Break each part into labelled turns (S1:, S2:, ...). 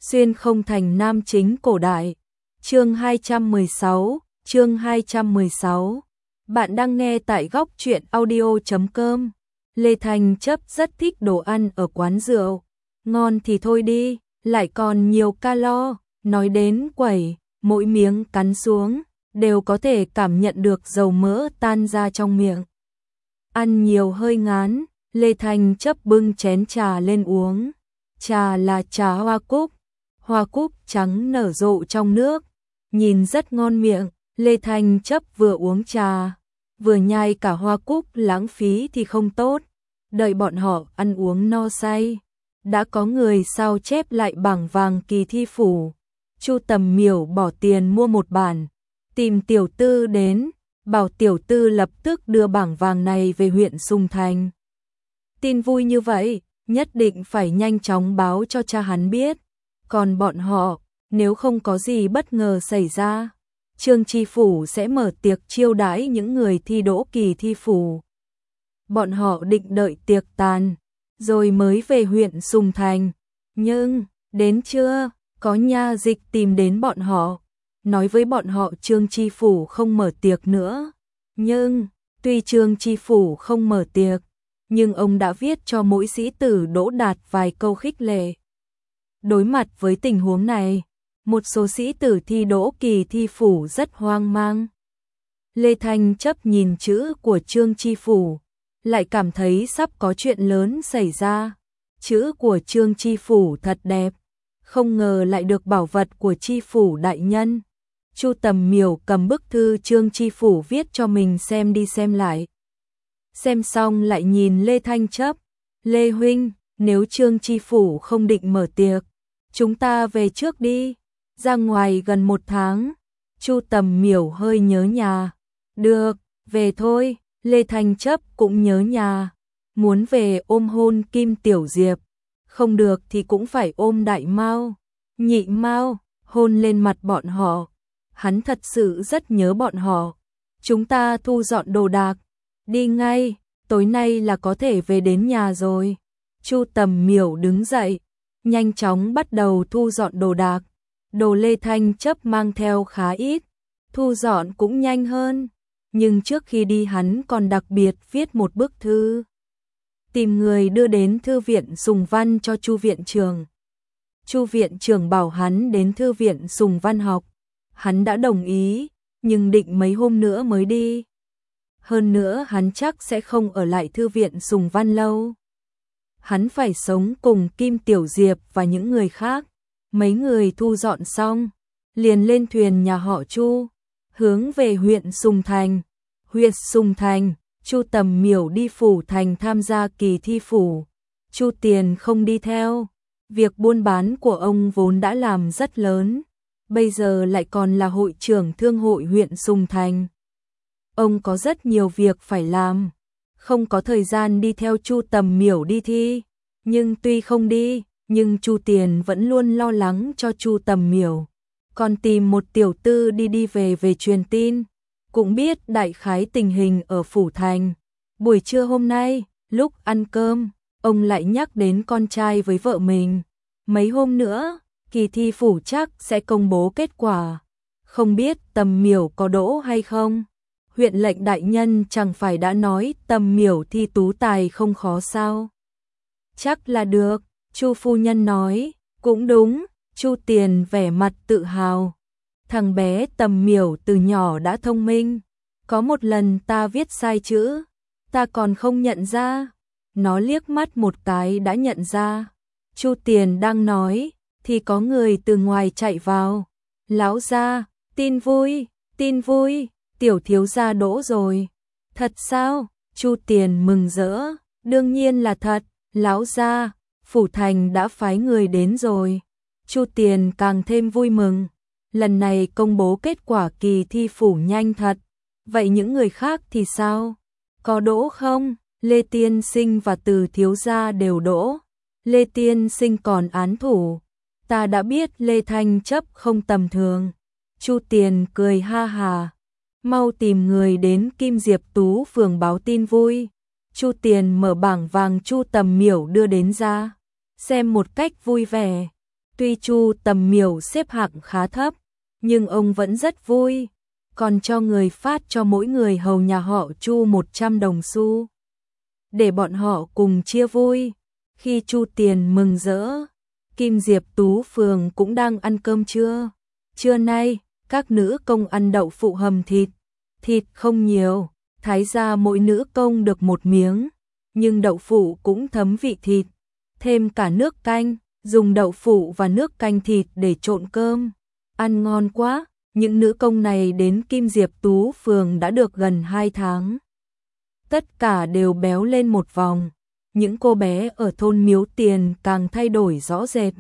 S1: Xuyên không thành nam chính cổ đại. Chương 216, chương 216. Bạn đang nghe tại góc truyện audio.com. Lê Thanh Chấp rất thích đồ ăn ở quán rượu. Ngon thì thôi đi, lại còn nhiều calo, nói đến quẩy, mỗi miếng cắn xuống, đều có thể cảm nhận được dầu mỡ tan ra trong miệng. Ăn nhiều hơi ngán, Lê Thanh Chấp bưng chén trà lên uống. Trà là trà hoa cúc trắng nở rộ trong nước, nhìn rất ngon miệng. Lê Thanh Chấp vừa uống trà, vừa nhai cả hoa cúc, lãng phí thì không tốt. Đợi bọn họ ăn uống no say, đã có người sao chép lại bảng vàng kỳ thi phủ. Chu Tầm Miểu bỏ tiền mua một bản, tìm Tiểu Tư đến, bảo Tiểu Tư lập tức đưa bảng vàng này về huyện Sùng Thành. Tin vui như vậy, nhất định phải nhanh chóng báo cho cha hắn biết. Còn bọn họ, nếu không có gì bất ngờ xảy ra, Trương Tri Phủ sẽ mở tiệc chiêu đãi những người thi đỗ kỳ thi phủ. Bọn họ định đợi tiệc tàn, rồi mới về huyện Sùng Thành. Nhưng, đến trưa, có nha dịch tìm đến bọn họ, nói với bọn họ Trương Tri Phủ không mở tiệc nữa. Nhưng, tuy Trương Tri Phủ không mở tiệc, nhưng ông đã viết cho mỗi sĩ tử đỗ đạt vài câu khích lệ. Đối mặt với tình huống này, một số sĩ tử thi đỗ kỳ thi phủ rất hoang mang. Lê Thanh Chấp nhìn chữ của Trương Tri Phủ, lại cảm thấy sắp có chuyện lớn xảy ra. Chữ của Trương Tri Phủ thật đẹp, không ngờ lại được bảo vật của Tri Phủ đại nhân. Chu Tầm Miểu cầm bức thư Trương Tri Phủ viết cho mình xem đi xem lại. Xem xong lại nhìn Lê Thanh Chấp. Lê huynh, nếu Trương Tri Phủ không định mở tiệc, chúng ta về trước đi, ra ngoài gần 1 tháng. Chu Tầm Miểu hơi nhớ nhà. Được, về thôi. Lê Thanh Chấp cũng nhớ nhà, muốn về ôm hôn Kim Tiểu Diệp, không được thì cũng phải ôm Đại Mao, Nhị Mao, hôn lên mặt bọn họ. Hắn thật sự rất nhớ bọn họ. Chúng ta thu dọn đồ đạc, đi ngay, tối nay là có thể về đến nhà rồi. Chu Tầm Miểu đứng dậy, nhanh chóng bắt đầu thu dọn đồ đạc. Đồ Lê Thanh Chấp mang theo khá ít, thu dọn cũng nhanh hơn. Nhưng trước khi đi hắn còn đặc biệt viết một bức thư, tìm người đưa đến thư viện Sùng Văn cho Chu viện trưởng. Chu viện trưởng bảo hắn đến thư viện Sùng Văn học. Hắn đã đồng ý, nhưng định mấy hôm nữa mới đi. Hơn nữa hắn chắc sẽ không ở lại thư viện Sùng Văn lâu. Hắn phải sống cùng Kim Tiểu Diệp và những người khác. Mấy người thu dọn xong, liền lên thuyền nhà họ Chu, hướng về huyện Sùng Thành. Huyện Sùng Thành, Chu Tầm Miểu đi phủ thành tham gia kỳ thi phủ. Chu Tiền không đi theo. Việc buôn bán của ông vốn đã làm rất lớn, bây giờ lại còn là hội trưởng thương hội huyện Sùng Thành. Ông có rất nhiều việc phải làm, không có thời gian đi theo Chu Tầm Miểu đi thi. Nhưng tuy không đi, nhưng Chu Tiền vẫn luôn lo lắng cho Chu Tầm Miểu, còn tìm một tiểu tư đi về truyền tin, cũng biết đại khái tình hình ở phủ thành. Buổi trưa hôm nay, lúc ăn cơm, ông lại nhắc đến con trai với vợ mình. Mấy hôm nữa, kỳ thi phủ chắc sẽ công bố kết quả. Không biết Tầm Miểu có đỗ hay không? Huyện lệnh đại nhân chẳng phải đã nói Tầm Miểu thi tú tài không khó sao? Chắc là được, Chu phu nhân nói. Cũng đúng, Chu Tiền vẻ mặt tự hào. Thằng bé Tầm Miểu từ nhỏ đã thông minh. Có một lần ta viết sai chữ, ta còn không nhận ra. Nó liếc mắt một cái đã nhận ra. Chu Tiền đang nói, thì có người từ ngoài chạy vào. Lão gia, tin vui, tiểu thiếu gia đỗ rồi. Thật sao? Chu Tiền mừng rỡ. Đương nhiên là thật, lão gia, phủ thành đã phái người đến rồi. Chu Tiền càng thêm vui mừng. Lần này công bố kết quả kỳ thi phủ nhanh thật. Vậy những người khác thì sao? Có đỗ không? Lê Tiên Sinh và Từ thiếu gia đều đỗ. Lê Tiên Sinh còn án thủ. Ta đã biết Lê Thanh Chấp không tầm thường. Chu Tiền cười ha hà. Mau tìm người đến Kim Diệp Tú phường báo tin vui. Chu Tiền mở bảng vàng Chu Tầm Miểu đưa đến ra, xem một cách vui vẻ. Tuy Chu Tầm Miểu xếp hạng khá thấp, nhưng ông vẫn rất vui, còn cho người phát cho mỗi người hầu nhà họ Chu 100 đồng xu, để bọn họ cùng chia vui. Khi Chu Tiền mừng rỡ, Kim Diệp Tú Phường cũng đang ăn cơm trưa. Trưa nay, các nữ công ăn đậu phụ hầm thịt. Thịt không nhiều, thái ra mỗi nữ công được một miếng, nhưng đậu phụ cũng thấm vị thịt, thêm cả nước canh, dùng đậu phụ và nước canh thịt để trộn cơm. Ăn ngon quá, những nữ công này đến Kim Diệp Tú Phường đã được gần 2 tháng. Tất cả đều béo lên một vòng, những cô bé ở thôn Miếu Tiền càng thay đổi rõ rệt.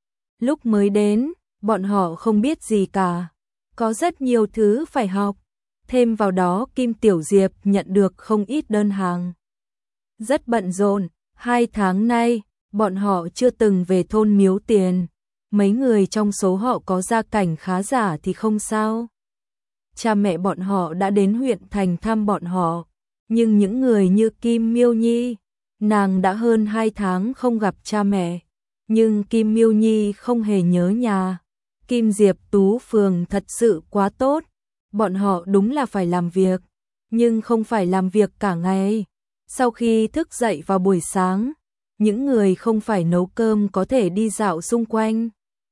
S1: Lúc mới đến, bọn họ không biết gì cả, có rất nhiều thứ phải học. Thêm vào đó Kim Tiểu Diệp nhận được không ít đơn hàng. Rất bận rộn, 2 tháng nay, bọn họ chưa từng về thôn Miếu Tiền. Mấy người trong số họ có gia cảnh khá giả thì không sao. Cha mẹ bọn họ đã đến huyện thành thăm bọn họ, nhưng những người như Kim Miêu Nhi, nàng đã hơn 2 tháng không gặp cha mẹ, nhưng Kim Miêu Nhi không hề nhớ nhà. Kim Diệp Tú Phường thật sự quá tốt, bọn họ đúng là phải làm việc, nhưng không phải làm việc cả ngày. Sau khi thức dậy vào buổi sáng, những người không phải nấu cơm có thể đi dạo xung quanh,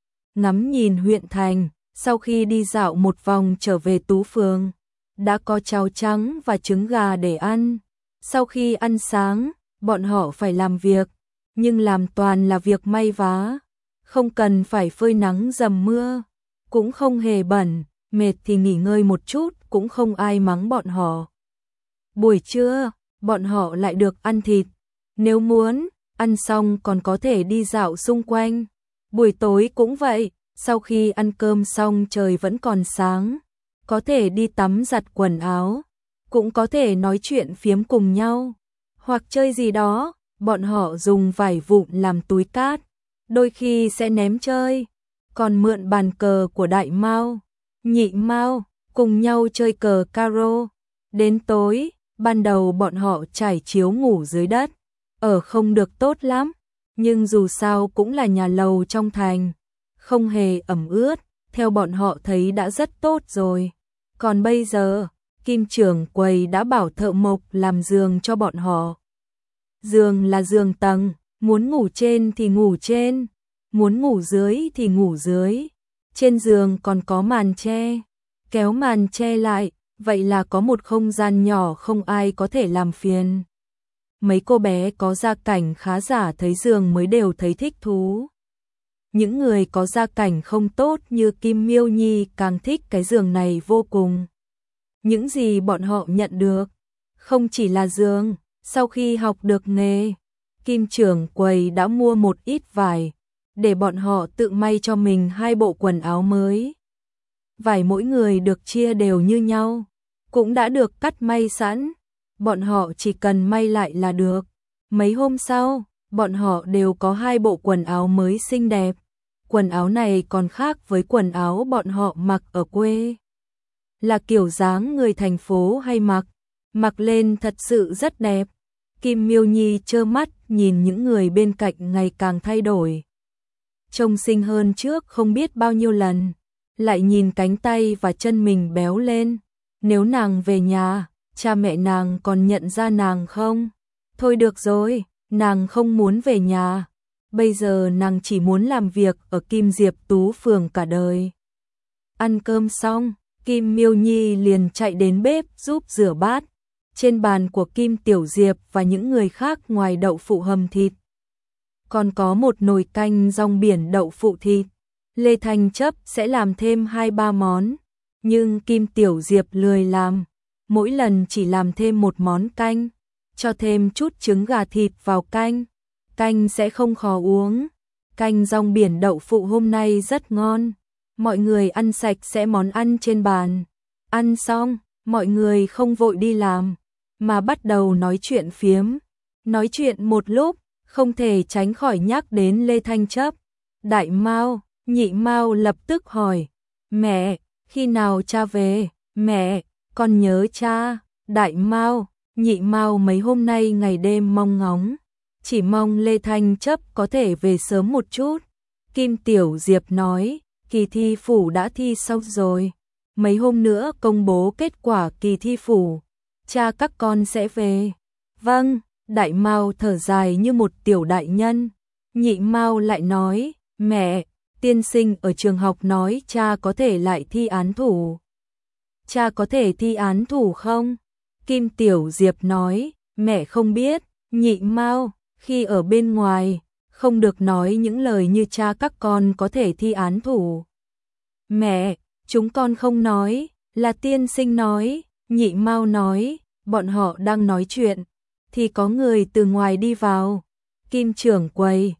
S1: ngắm nhìn huyện thành. Sau khi đi dạo một vòng trở về Tú Phường, đã có cháo trắng và trứng gà để ăn. Sau khi ăn sáng, bọn họ phải làm việc, nhưng làm toàn là việc may vá, không cần phải phơi nắng dầm mưa, cũng không hề bẩn, mệt thì nghỉ ngơi một chút cũng không ai mắng bọn họ. Buổi trưa, bọn họ lại được ăn thịt, nếu muốn, ăn xong còn có thể đi dạo xung quanh. Buổi tối cũng vậy, sau khi ăn cơm xong trời vẫn còn sáng, có thể đi tắm giặt quần áo, cũng có thể nói chuyện phiếm cùng nhau, hoặc chơi gì đó. Bọn họ dùng vải vụn làm túi cát, đôi khi sẽ ném chơi, còn mượn bàn cờ của Đại Mao, Nhị Mao, cùng nhau chơi cờ caro. Đến tối, ban đầu bọn họ trải chiếu ngủ dưới đất, ở không được tốt lắm, nhưng dù sao cũng là nhà lầu trong thành, không hề ẩm ướt, theo bọn họ thấy đã rất tốt rồi. Còn bây giờ, Kim trưởng quầy đã bảo thợ mộc làm giường cho bọn họ. Giường là giường tầng, muốn ngủ trên thì ngủ trên, muốn ngủ dưới thì ngủ dưới. Trên giường còn có màn che, kéo màn che lại, vậy là có một không gian nhỏ không ai có thể làm phiền. Mấy cô bé có gia cảnh khá giả thấy giường mới đều thấy thích thú. Những người có gia cảnh không tốt như Kim Miêu Nhi càng thích cái giường này vô cùng. Những gì bọn họ nhận được, không chỉ là giường. Sau khi học được nghề, Kim trưởng quầy đã mua một ít vải, để bọn họ tự may cho mình 2 bộ quần áo mới. Vải mỗi người được chia đều như nhau, cũng đã được cắt may sẵn, bọn họ chỉ cần may lại là được. Mấy hôm sau, bọn họ đều có 2 bộ quần áo mới xinh đẹp. Quần áo này còn khác với quần áo bọn họ mặc ở quê, là kiểu dáng người thành phố hay mặc, mặc lên thật sự rất đẹp. Kim Miêu Nhi trơ mắt nhìn những người bên cạnh ngày càng thay đổi, trông xinh hơn trước không biết bao nhiêu lần, lại nhìn cánh tay và chân mình béo lên. Nếu nàng về nhà, cha mẹ nàng còn nhận ra nàng không? Thôi được rồi, nàng không muốn về nhà. Bây giờ nàng chỉ muốn làm việc ở Kim Diệp Tú Phường cả đời. Ăn cơm xong, Kim Miêu Nhi liền chạy đến bếp giúp rửa bát. Trên bàn của Kim Tiểu Diệp và những người khác ngoài đậu phụ hầm thịt, còn có một nồi canh rong biển đậu phụ thịt. Lê Thanh Chấp sẽ làm thêm 2-3 món, nhưng Kim Tiểu Diệp lười làm, mỗi lần chỉ làm thêm một món canh, cho thêm chút trứng gà thịt vào canh. Canh sẽ không khó uống. Canh rong biển đậu phụ hôm nay rất ngon. Mọi người ăn sạch sẽ món ăn trên bàn. Ăn xong, mọi người không vội đi làm, mà bắt đầu nói chuyện phiếm. Nói chuyện một lúc, không thể tránh khỏi nhắc đến Lê Thanh Chấp. Đại Mao, Nhị Mao lập tức hỏi, mẹ, khi nào cha về? Mẹ, con nhớ cha. Đại Mao, Nhị Mao mấy hôm nay ngày đêm mong ngóng, chỉ mong Lê Thanh Chấp có thể về sớm một chút. Kim Tiểu Diệp nói, kỳ thi phủ đã thi xong rồi. Mấy hôm nữa công bố kết quả kỳ thi phủ. Cha các con sẽ về. Vâng, Đại Mao thở dài như một tiểu đại nhân. Nhị Mao lại nói, mẹ, tiên sinh ở trường học nói cha có thể lại thi án thủ. Cha có thể thi án thủ không? Kim Tiểu Diệp nói, mẹ không biết. Nhị Mao, khi ở bên ngoài, không được nói những lời như cha các con có thể thi án thủ. Mẹ, chúng con không nói, là tiên sinh nói. Nhị Mao nói, bọn họ đang nói chuyện, thì có người từ ngoài đi vào. Kim trưởng quầy,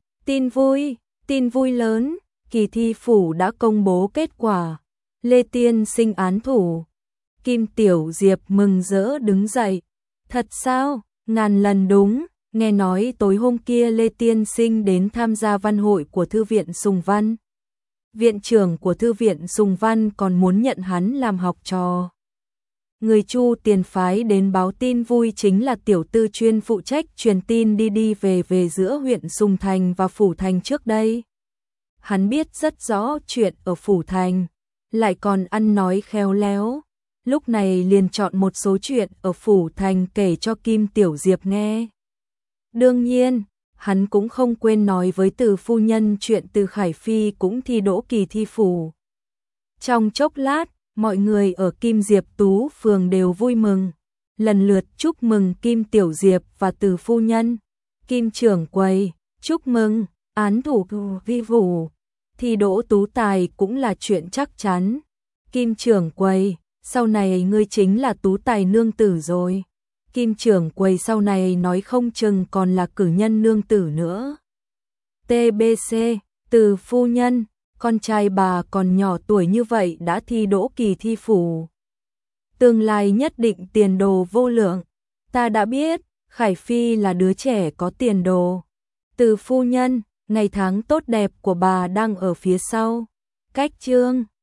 S1: tin vui lớn, kỳ thi phủ đã công bố kết quả. Lê tiên sinh án thủ. Kim Tiểu Diệp mừng rỡ đứng dậy. Thật sao? Ngàn lần đúng, nghe nói tối hôm kia Lê tiên sinh đến tham gia văn hội của Thư viện Sùng Văn. Viện trưởng của Thư viện Sùng Văn còn muốn nhận hắn làm học trò. Người Chu tiền phái đến báo tin vui chính là tiểu tư chuyên phụ trách truyền tin đi về giữa huyện Sùng Thành và Phủ Thành trước đây. Hắn biết rất rõ chuyện ở Phủ Thành, lại còn ăn nói khéo léo. Lúc này liền chọn một số chuyện ở Phủ Thành kể cho Kim Tiểu Diệp nghe. Đương nhiên, hắn cũng không quên nói với Từ phu nhân chuyện Từ Khải Phi cũng thi đỗ kỳ thi phủ. Trong chốc lát, mọi người ở Kim Diệp Tú phường đều vui mừng, lần lượt chúc mừng Kim Tiểu Diệp và Từ phu nhân. Kim trưởng quầy, chúc mừng, án thủ vi vụ, thi đỗ tú tài cũng là chuyện chắc chắn. Kim trưởng quầy, sau này ngươi chính là tú tài nương tử rồi. Kim trưởng quầy sau này nói không chừng còn là cử nhân nương tử nữa. TBC, Từ phu nhân, con trai bà còn nhỏ tuổi như vậy đã thi đỗ kỳ thi phủ. Tương lai nhất định tiền đồ vô lượng. Ta đã biết, Khải Phi là đứa trẻ có tiền đồ. Từ phu nhân, ngày tháng tốt đẹp của bà đang ở phía sau. Cách chương